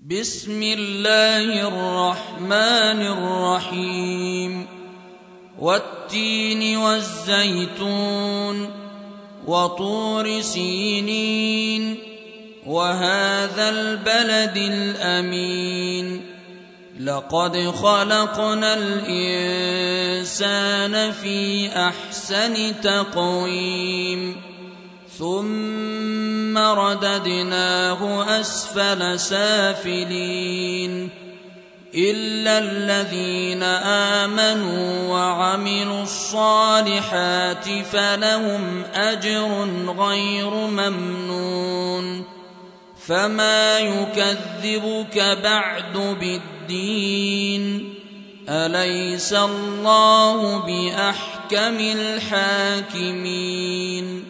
بسم الله الرحمن الرحيم والتين والزيتون وطور سينين وهذا البلد الأمين لقد خلقنا الإنسان في أحسن تقويم ثم رددناه أسفل سافلين إلا الذين آمنوا وعملوا الصالحات فلهم أجر غير ممنون فما يكذبك بعد بالدين أليس الله بأحكم الحاكمين